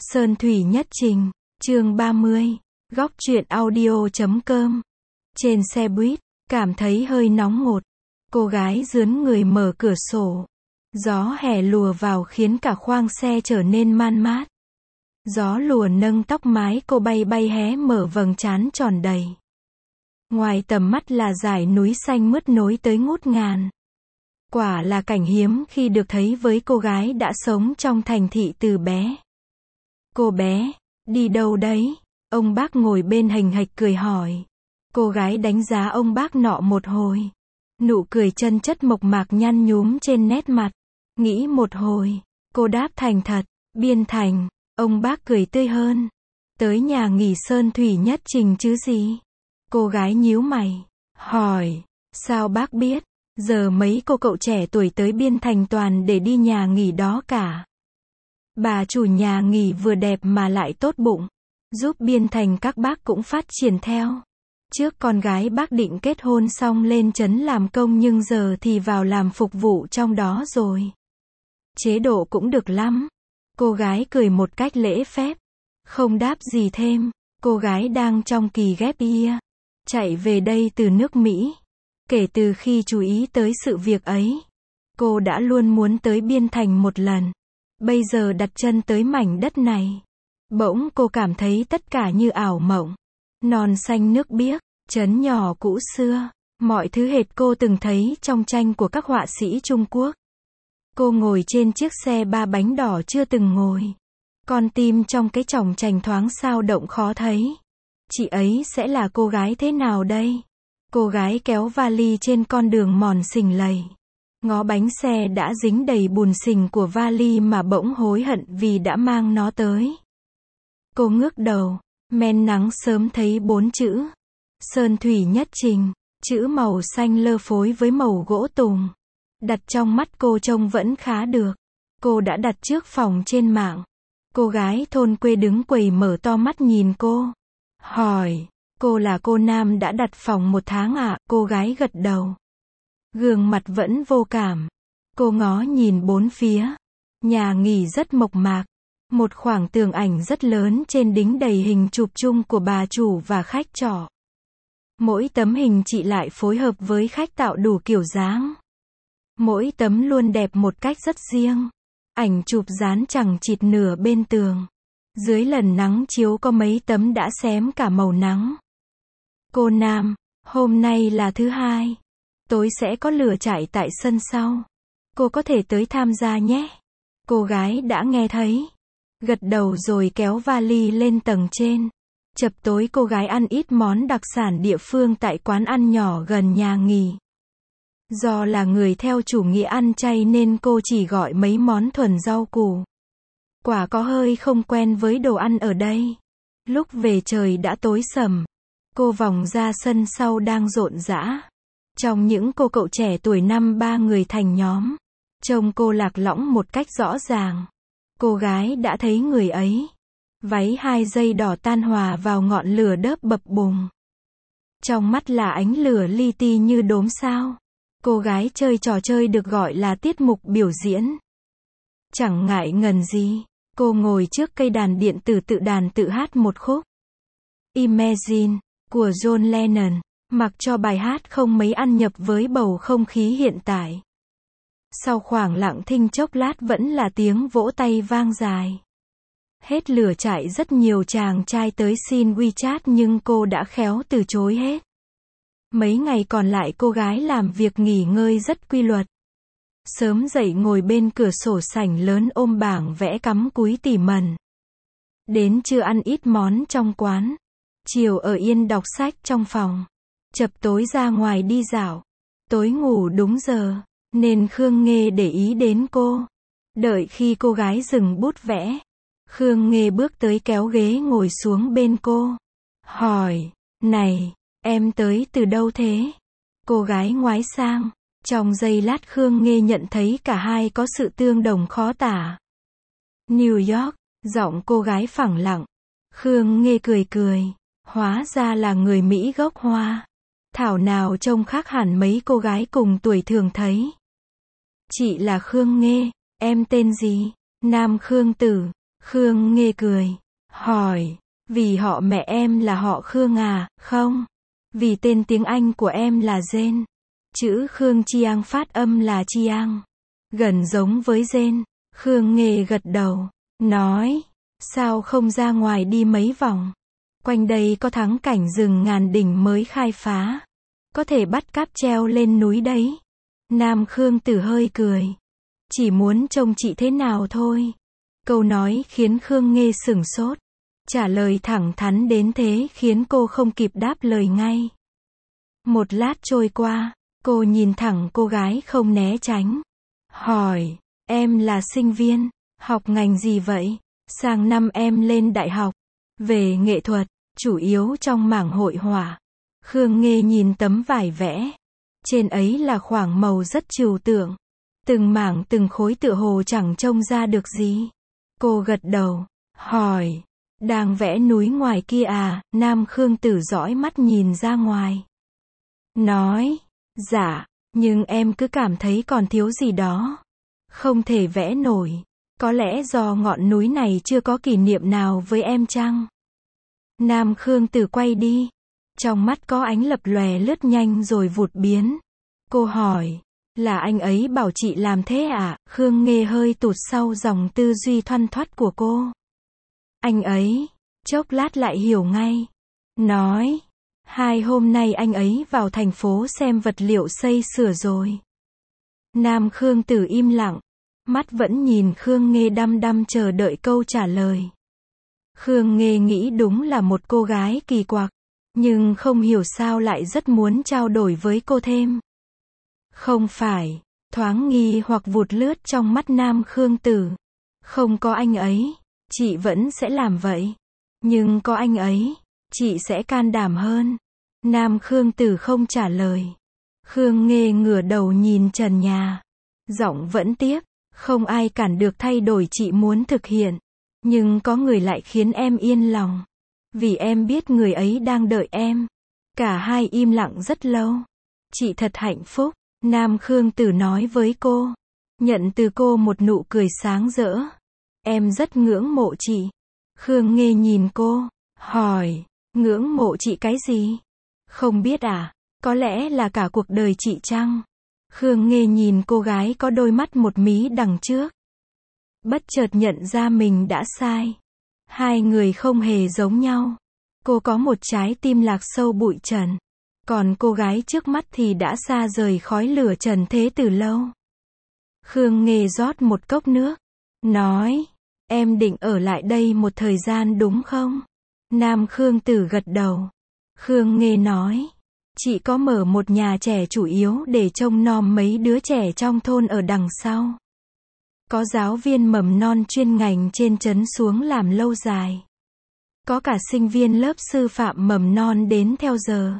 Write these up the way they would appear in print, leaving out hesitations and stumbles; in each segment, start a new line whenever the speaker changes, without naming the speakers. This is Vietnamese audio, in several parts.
Sơn Thủy Nhất Trình, chương 30, góc truyện audio.com. Trên xe buýt, cảm thấy hơi nóng ngột. Cô gái rướn người mở cửa sổ. Gió hè lùa vào khiến cả khoang xe trở nên man mát. Gió lùa nâng tóc mái cô bay bay hé mở vầng trán tròn đầy. Ngoài tầm mắt là dải núi xanh mướt nối tới ngút ngàn. Quả là cảnh hiếm khi được thấy với cô gái đã sống trong thành thị từ bé. Cô bé, đi đâu đấy? Ông bác ngồi bên hềnh hạch cười hỏi. Cô gái đánh giá ông bác nọ một hồi. Nụ cười chân chất mộc mạc nhăn nhúm trên nét mặt. Nghĩ một hồi, cô đáp thành thật, Biên Thành. Ông bác cười tươi hơn. Tới nhà nghỉ Sơn Thủy Nhất Trình chứ gì? Cô gái nhíu mày, hỏi, sao bác biết? Giờ mấy cô cậu trẻ tuổi tới Biên Thành toàn để đi nhà nghỉ đó cả. Bà chủ nhà nghỉ vừa đẹp mà lại tốt bụng, giúp Biên Thành các bác cũng phát triển theo. Trước con gái bác định kết hôn xong lên trấn làm công nhưng giờ thì vào làm phục vụ trong đó rồi. Chế độ cũng được lắm. Cô gái cười một cách lễ phép, không đáp gì thêm. Cô gái đang trong kỳ ghép year, chạy về đây từ nước Mỹ. Kể từ khi chú ý tới sự việc ấy, cô đã luôn muốn tới Biên Thành một lần. Bây giờ đặt chân tới mảnh đất này, bỗng cô cảm thấy tất cả như ảo mộng. Non xanh nước biếc, trấn nhỏ cũ xưa, mọi thứ hệt cô từng thấy trong tranh của các họa sĩ Trung Quốc. Cô ngồi trên chiếc xe ba bánh đỏ chưa từng ngồi. Con tim trong cái chòng chành thoáng sao động khó thấy. Chị ấy sẽ là cô gái thế nào đây? Cô gái kéo vali trên con đường mòn xình lầy. Ngó bánh xe đã dính đầy bùn xình của vali mà bỗng hối hận vì đã mang nó tới. Cô ngước đầu, men nắng sớm thấy 4 chữ. Sơn Thủy Nhất Trình, chữ màu xanh lơ phối với màu gỗ tùng. Đặt trong mắt cô trông vẫn khá được. Cô đã đặt trước phòng trên mạng. Cô gái thôn quê đứng quầy mở to mắt nhìn cô. Hỏi, cô là cô Nam đã đặt phòng 1 tháng ạ? Cô gái gật đầu. Gương mặt vẫn vô cảm. Cô ngó nhìn bốn phía. Nhà nghỉ rất mộc mạc. Một khoảng tường ảnh rất lớn trên đính đầy hình chụp chung của bà chủ và khách trọ. Mỗi tấm hình chị lại phối hợp với khách tạo đủ kiểu dáng. Mỗi tấm luôn đẹp một cách rất riêng. Ảnh chụp dán chẳng chịt nửa bên tường. Dưới lần nắng chiếu có mấy tấm đã xém cả màu nắng. Cô Nam, hôm nay là thứ Hai. Tối sẽ có lửa trại tại sân sau. Cô có thể tới tham gia nhé. Cô gái đã nghe thấy. Gật đầu rồi kéo vali lên tầng trên. Chập tối cô gái ăn ít món đặc sản địa phương tại quán ăn nhỏ gần nhà nghỉ. Do là người theo chủ nghĩa ăn chay nên cô chỉ gọi mấy món thuần rau củ. Quả có hơi không quen với đồ ăn ở đây. Lúc về trời đã tối sầm. Cô vòng ra sân sau đang rộn rã. Trong những cô cậu trẻ tuổi 5-3 người thành nhóm. Trông cô lạc lõng một cách rõ ràng. Cô gái đã thấy người ấy. Váy 2 dây đỏ tan hòa vào ngọn lửa đớp bập bùng. Trong mắt là ánh lửa li ti như đốm sao. Cô gái chơi trò chơi được gọi là tiết mục biểu diễn. Chẳng ngại ngần gì, cô ngồi trước cây đàn điện tử tự đàn tự hát một khúc Imagine của John Lennon, mặc cho bài hát không mấy ăn nhập với bầu không khí hiện tại. Sau khoảng lặng thinh chốc lát vẫn là tiếng vỗ tay vang dài. Hết lửa trại rất nhiều chàng trai tới xin WeChat nhưng cô đã khéo từ chối hết. Mấy ngày còn lại cô gái làm việc nghỉ ngơi rất quy luật. Sớm dậy ngồi bên cửa sổ sảnh lớn ôm bảng vẽ cắm cúi tỉ mẩn. Đến trưa ăn ít món trong quán. Chiều ở yên đọc sách trong phòng. Chập tối ra ngoài đi dạo. Tối ngủ đúng giờ, nên Khương Nghê để ý đến cô. Đợi khi cô gái dừng bút vẽ, Khương Nghê bước tới kéo ghế ngồi xuống bên cô. Hỏi, này, em tới từ đâu thế? Cô gái ngoái sang. Trong giây lát Khương Nghê nhận thấy cả hai có sự tương đồng khó tả. New York, giọng cô gái phẳng lặng. Khương Nghê cười cười. Hóa ra là người Mỹ gốc Hoa. Thảo nào trông khác hẳn mấy cô gái cùng tuổi thường thấy. Chị là Khương Nghê, em tên gì? Nam Khương Tử. Khương Nghê cười, hỏi, vì họ mẹ em là họ Khương à? Không. Vì tên tiếng Anh của em là Jane. Chữ Khương Chiang phát âm là Chiang. Gần giống với Jane. Khương Nghê gật đầu, nói, sao không ra ngoài đi mấy vòng? Quanh đây có thắng cảnh rừng ngàn đỉnh mới khai phá. Có thể bắt cáp treo lên núi đấy. Nam Khương Tử hơi cười. Chỉ muốn trông chị thế nào thôi. Câu nói khiến Khương Nghê sửng sốt. Trả lời thẳng thắn đến thế khiến cô không kịp đáp lời ngay. Một lát trôi qua, cô nhìn thẳng cô gái không né tránh. Hỏi, em là sinh viên, học ngành gì vậy? Sang năm em lên đại học. Về nghệ thuật, chủ yếu trong mảng hội họa. Khương Nghê nhìn tấm vải vẽ. Trên ấy là khoảng màu rất trừu tượng. Từng mảng từng khối tựa hồ chẳng trông ra được gì. Cô gật đầu, hỏi, đang vẽ núi ngoài kia à? Nam Khương Tử dõi mắt nhìn ra ngoài. Nói, dạ, nhưng em cứ cảm thấy còn thiếu gì đó. Không thể vẽ nổi. Có lẽ do ngọn núi này chưa có kỷ niệm nào với em chăng? Nam Khương Tử quay đi. Trong mắt có ánh lập lòe lướt nhanh rồi vụt biến. Cô hỏi, là anh ấy bảo chị làm thế à? Khương Nghê hơi tụt sau dòng tư duy thoăn thoắt của cô. Anh ấy, chốc lát lại hiểu ngay. Nói, 2 hôm nay anh ấy vào thành phố xem vật liệu xây sửa rồi. Nam Khương Tử im lặng. Mắt vẫn nhìn Khương Nghê đăm đăm chờ đợi câu trả lời. Khương Nghê nghĩ đúng là một cô gái kỳ quặc. Nhưng không hiểu sao lại rất muốn trao đổi với cô thêm. Không phải, thoáng nghi hoặc vụt lướt trong mắt Nam Khương Tử. Không có anh ấy, chị vẫn sẽ làm vậy. Nhưng có anh ấy, chị sẽ can đảm hơn. Nam Khương Tử không trả lời. Khương Nghê ngửa đầu nhìn trần nhà. Giọng vẫn tiếp, không ai cản được thay đổi chị muốn thực hiện. Nhưng có người lại khiến em yên lòng. Vì em biết người ấy đang đợi em. Cả hai im lặng rất lâu. Chị thật hạnh phúc, Nam Khương Tử nói với cô. Nhận từ cô một nụ cười sáng rỡ. Em rất ngưỡng mộ chị. Khương Nghê nhìn cô, hỏi, ngưỡng mộ chị cái gì? Không biết à, có lẽ là cả cuộc đời chị chăng? Khương Nghê nhìn cô gái có đôi mắt một mí đằng trước. Bất chợt nhận ra mình đã sai. Hai người không hề giống nhau. Cô có một trái tim lạc sâu bụi trần. Còn cô gái trước mắt thì đã xa rời khói lửa trần thế từ lâu. Khương Nghê rót một cốc nước. Nói, em định ở lại đây một thời gian đúng không? Nam Khương Tử gật đầu. Khương Nghê nói, chị có mở một nhà trẻ chủ yếu để trông nom mấy đứa trẻ trong thôn ở đằng sau. Có giáo viên mầm non chuyên ngành trên trấn xuống làm lâu dài. Có cả sinh viên lớp sư phạm mầm non đến theo giờ.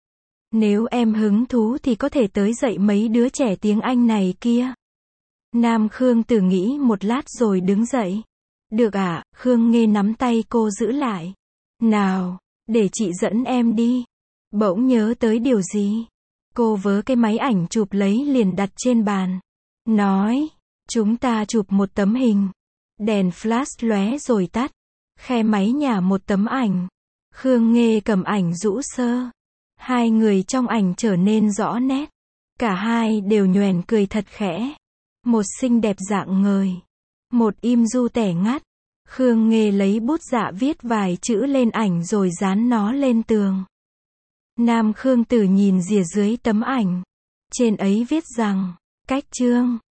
Nếu em hứng thú thì có thể tới dạy mấy đứa trẻ tiếng Anh này kia. Nam Khương Tử nghĩ một lát rồi đứng dậy. Được ạ, Khương Nghê nắm tay cô giữ lại. Nào, để chị dẫn em đi. Bỗng nhớ tới điều gì. Cô vớ cái máy ảnh chụp lấy liền đặt trên bàn. Nói, chúng ta chụp một tấm hình. Đèn flash lóe rồi tắt. Khe máy nhả một tấm ảnh. Khương Nghê cầm ảnh rũ sơ. Hai người trong ảnh trở nên rõ nét. Cả hai đều nhoẻn cười thật khẽ. Một xinh đẹp rạng ngời. Một im du tẻ ngắt. Khương Nghê lấy bút dạ viết vài chữ lên ảnh rồi dán nó lên tường. Nam Khương Tử nhìn rìa dưới tấm ảnh. Trên ấy viết rằng, cách chương.